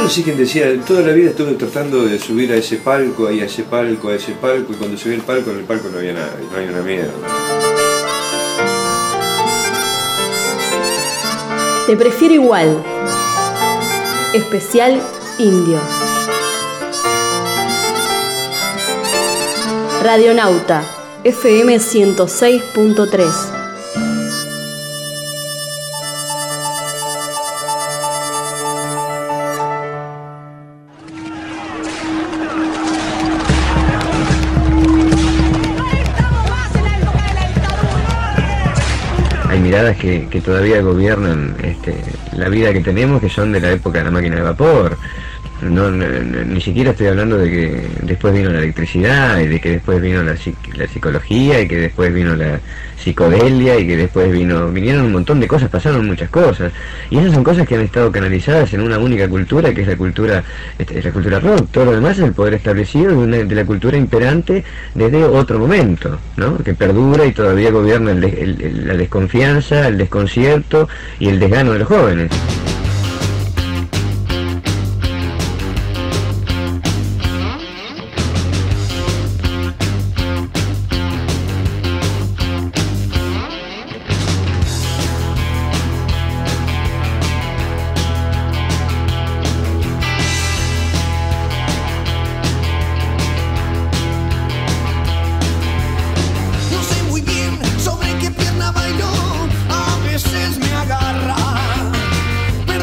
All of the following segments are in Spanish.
así quien decía, toda la vida estuve tratando de subir a ese palco, y a ese palco, a ese palco, y cuando subí al palco, en el palco no había nada, no hay una mierda. Te prefiero igual. Especial Indio. Radionauta, FM 106.3. Hay miradas que todavía gobiernan la vida que tenemos, que son de la época de la máquina de vapor. Ni siquiera estoy hablando de que después vino la electricidad, y de que después vino la psicología, y que después vino la psicodelia, y que después vinieron un montón de cosas, pasaron muchas cosas, y esas son cosas que han estado canalizadas en una única cultura, que es la cultura rock. Todo lo demás es el poder establecido de la cultura imperante desde otro momento, ¿no? Que perdura y todavía gobierna la desconfianza, el desconcierto y el desgano de los jóvenes. Sobre qué pierna bailó, a veces me agarra.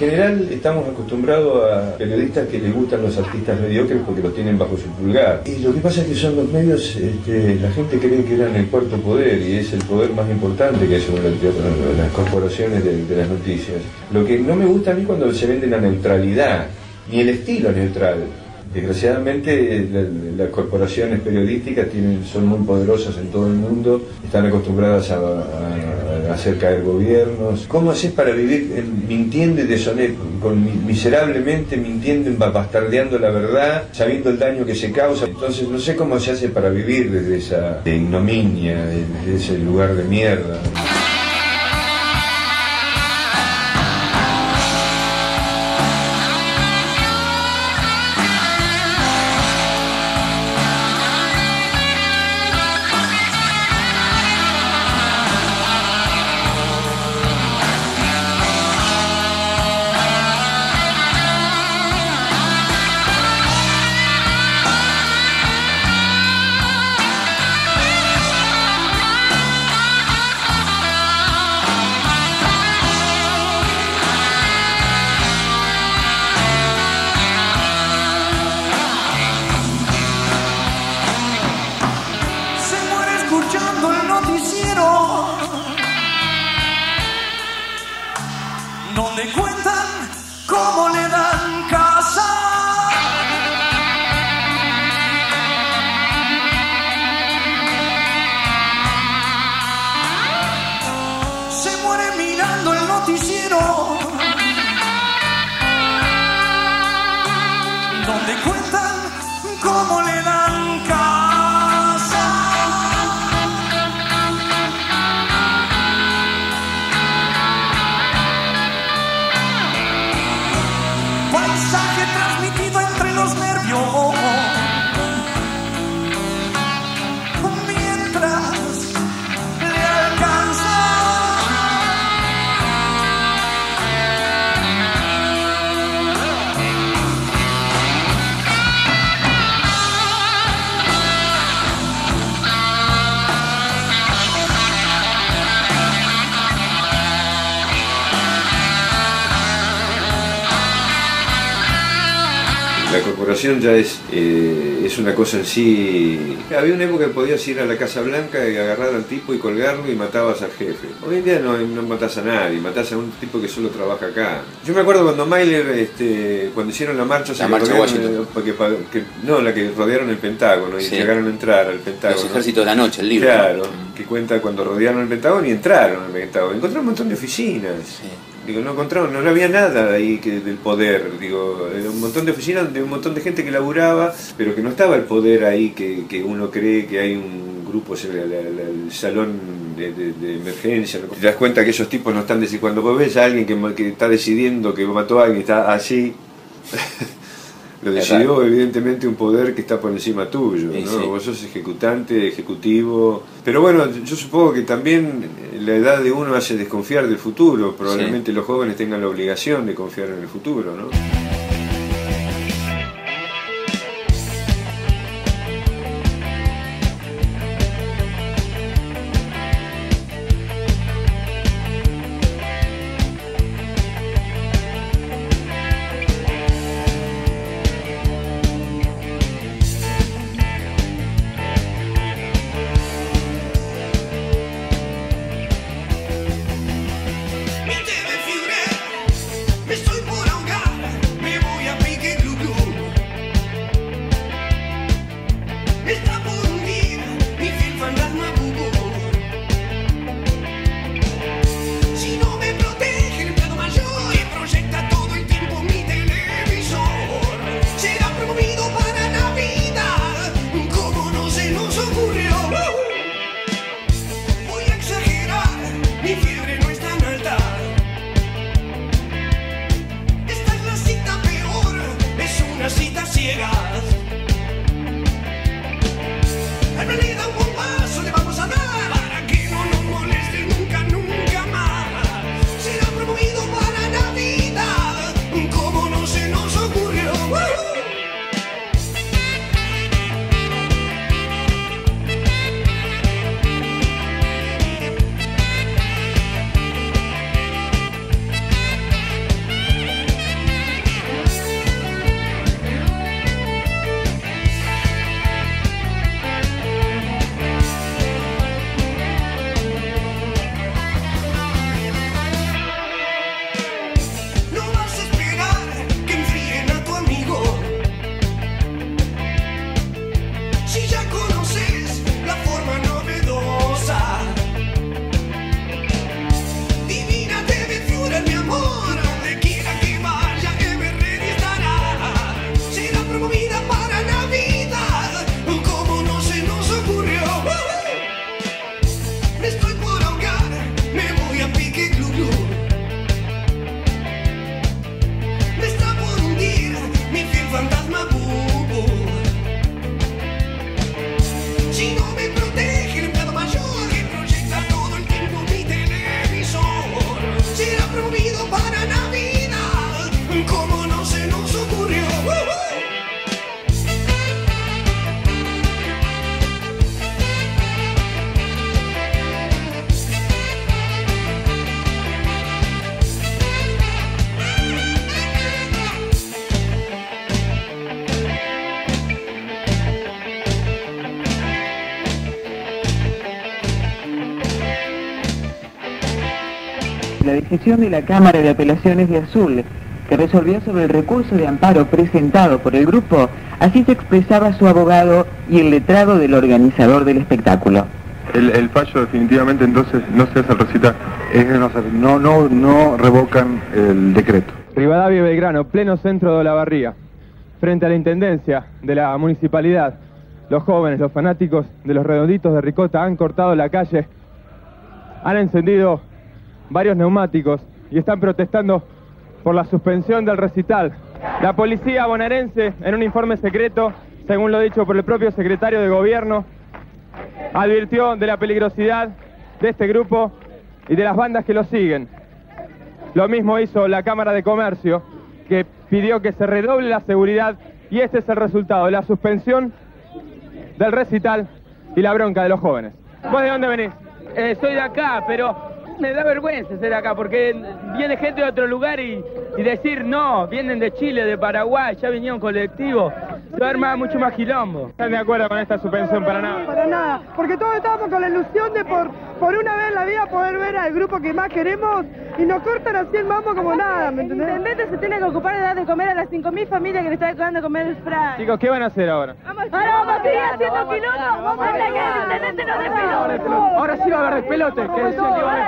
general estamos acostumbrados a periodistas que les gustan los artistas mediocres porque los tienen bajo su pulgar. Y lo que pasa es que son los medios, la gente cree que eran el cuarto poder y es el poder más importante que hay sobre las corporaciones de las noticias. Lo que no me gusta a mí cuando se vende la neutralidad, ni el estilo neutral. Desgraciadamente las corporaciones periodísticas son muy poderosas en todo el mundo, están acostumbradas a hacer caer gobiernos. ¿Cómo haces para vivir mintiendo y miserablemente mintiendo, bastardeando la verdad, sabiendo el daño que se causa? Entonces no sé cómo se hace para vivir desde esa ignominia, desde ese lugar de mierda. Donde cuentan cómo le dan casa. Se muere mirando el noticiero. Donde cuentan cómo le dan casa. Paisaje transmitido entre los nervios, mientras le alcanza. La corporación ya es una cosa en sí. Había una época que podías ir a la Casa Blanca y agarrar al tipo y colgarlo y matabas al jefe. Hoy en día no matás a nadie, matás a un tipo que solo trabaja acá. Yo me acuerdo cuando Mailer, cuando hicieron la marcha, La marcha de Washington. La que rodearon el Pentágono y Sí. llegaron a entrar al Pentágono. Los ejércitos de la noche, el libro. Claro, que cuenta cuando rodearon el Pentágono y entraron al Pentágono. Encontraron un montón de oficinas. Sí. Digo, no había nada ahí del poder, digo, era un montón de oficinas de un montón de gente que laburaba, pero que no estaba el poder ahí que uno cree que hay un grupo, el salón de emergencia, ¿no? Te das cuenta que esos tipos no están cuando vos ves a alguien que está decidiendo que mató a alguien, está así, lo decidió evidentemente un poder que está por encima tuyo, ¿no? Sí. Vos sos ejecutivo, pero bueno, yo supongo que también la edad de uno hace desconfiar del futuro, probablemente los jóvenes tengan la obligación de confiar en el futuro, ¿no? Mi deve fiore, mi sto in pura un gara. la decisión de la Cámara de Apelaciones de Azul, que resolvió sobre el recurso de amparo presentado por el grupo. Así se expresaba su abogado y el letrado del organizador del espectáculo. El fallo definitivamente entonces no se hace el recital. Es que no revocan el decreto. Rivadavia y Belgrano, pleno centro de Olavarría, frente a la intendencia de la municipalidad. Los jóvenes, los fanáticos de los Redonditos de Ricota han cortado la calle, han encendido varios neumáticos y están protestando por la suspensión del recital. La policía bonaerense, en un informe secreto, según lo dicho por el propio secretario de Gobierno, advirtió de la peligrosidad de este grupo y de las bandas que lo siguen. Lo mismo hizo la Cámara de Comercio, que pidió que se redoble la seguridad, y este es el resultado de la suspensión del recital y la bronca de los jóvenes. ¿Vos de dónde venís? Soy de acá, pero me da vergüenza ser acá, porque viene gente de otro lugar y decir no, vienen de Chile, de Paraguay, ya vinieron colectivos, se va a armar mucho más quilombo. ¿Están de acuerdo con esta suspensión para nada? Para nada, porque todos estábamos con la ilusión de por una vez en la vida poder ver al grupo que más queremos y nos cortan así el mambo como nada, ¿me entendés? El intendente se tiene que ocupar de dar de comer a las 5.000 familias que le están dando de comer el spray. Chicos, ¿qué van a hacer ahora? Ahora vamos a seguir haciendo quilombo, vamos a ver que el intendente nos dé pelote. Ahora sí va a haber despelote, que decían que iban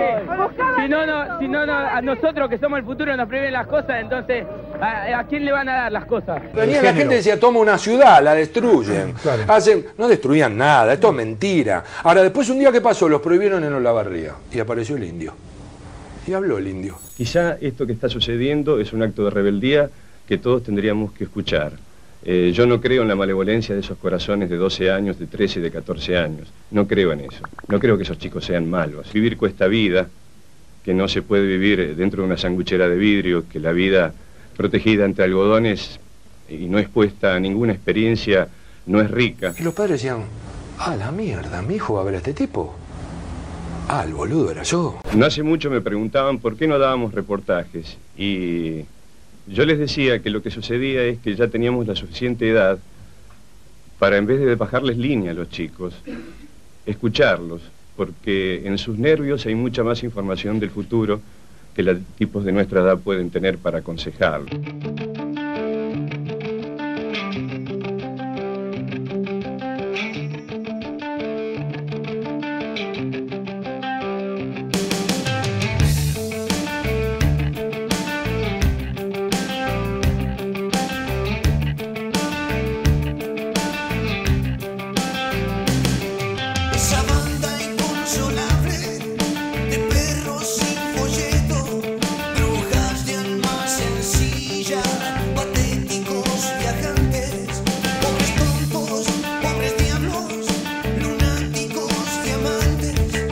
Si no, a nosotros que somos el futuro nos prohíben las cosas, entonces, ¿a quién le van a dar las cosas? Venía la gente decía, toma una ciudad, la destruyen. Claro. No destruían nada, esto es mentira. Ahora, después un día, ¿qué pasó? Los prohibieron en Olavarría y apareció el indio. Y habló el indio. Quizá esto que está sucediendo es un acto de rebeldía que todos tendríamos que escuchar. Yo no creo en la malevolencia de esos corazones de 12 años, de 13 y de 14 años. No creo en eso. No creo que esos chicos sean malos. Vivir cuesta vida, que no se puede vivir dentro de una sanguchera de vidrio, que la vida protegida entre algodones y no expuesta a ninguna experiencia no es rica. Y los padres decían, la mierda, mi hijo va a ver a este tipo. El boludo era yo. No hace mucho me preguntaban por qué no dábamos reportajes y yo les decía que lo que sucedía es que ya teníamos la suficiente edad para, en vez de bajarles línea a los chicos, escucharlos, porque en sus nervios hay mucha más información del futuro que los tipos de nuestra edad pueden tener para aconsejarlos. Pobres tontos, pobres diablos, lunáticos diamantes.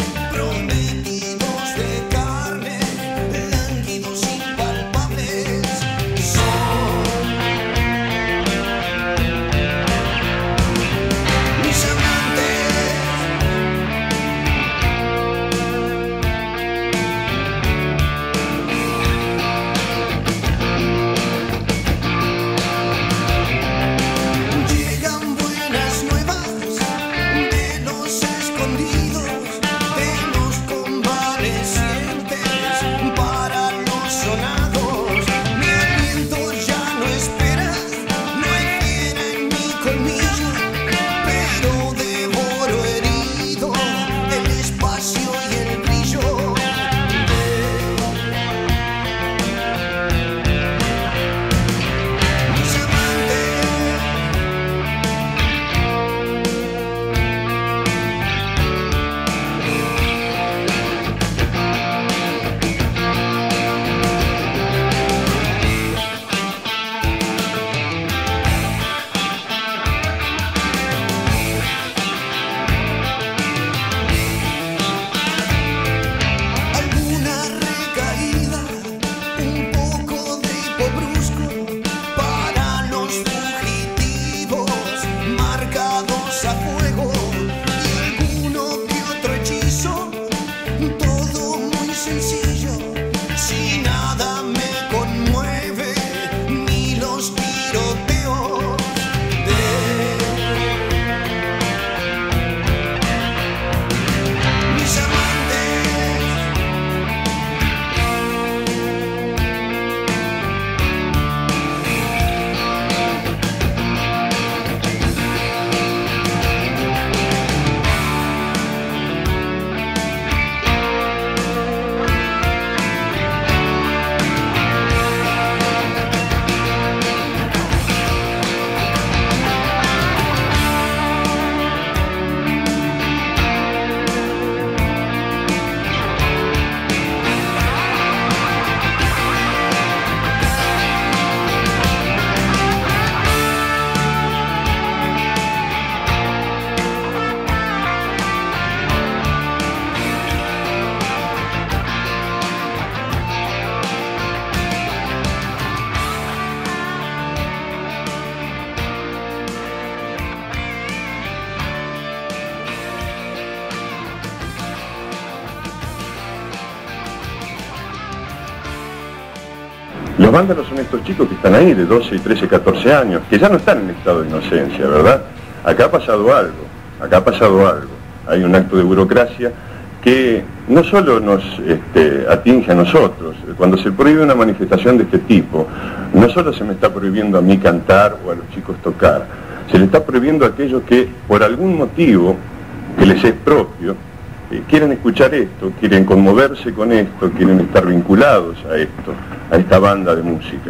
Los vándalos son estos chicos que están ahí de 12, 13, 14 años, que ya no están en estado de inocencia, ¿verdad? Acá ha pasado algo. Hay un acto de burocracia que no solo nos atinge a nosotros. Cuando se prohíbe una manifestación de este tipo, no solo se me está prohibiendo a mí cantar o a los chicos tocar, se le está prohibiendo a aquellos que, por algún motivo que les es propio, quieren escuchar esto, quieren conmoverse con esto, quieren estar vinculados a esto, a esta banda de música.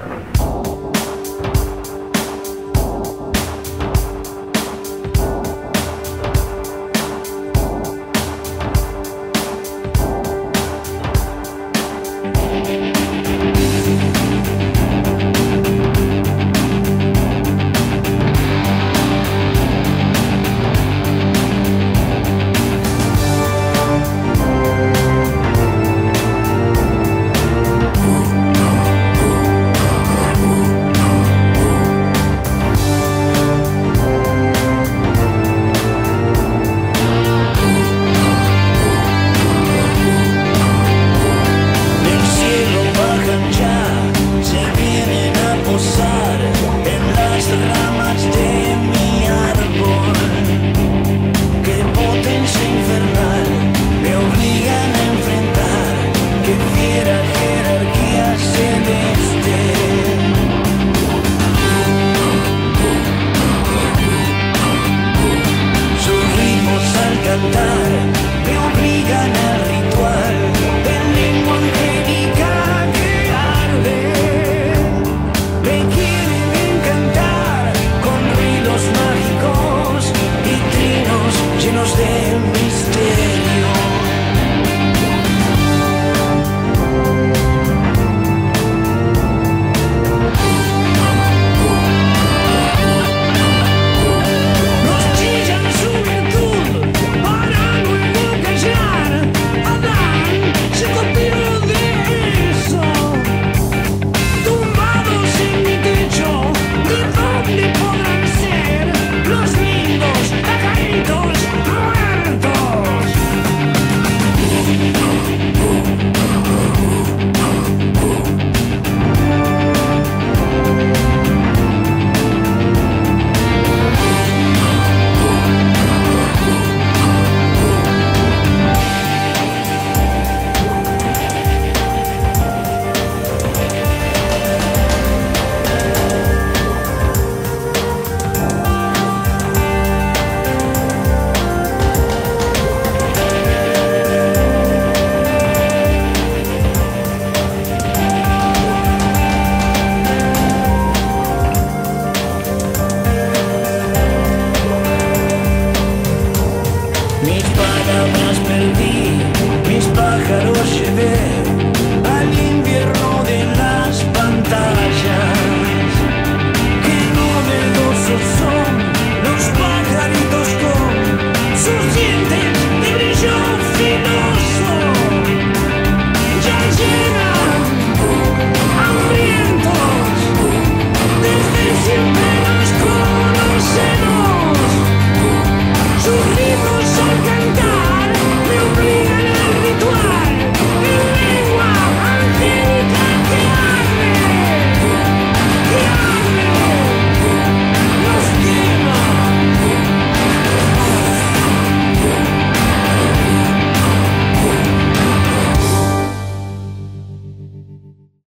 Mis palabras perdí, mis pájaros llevé.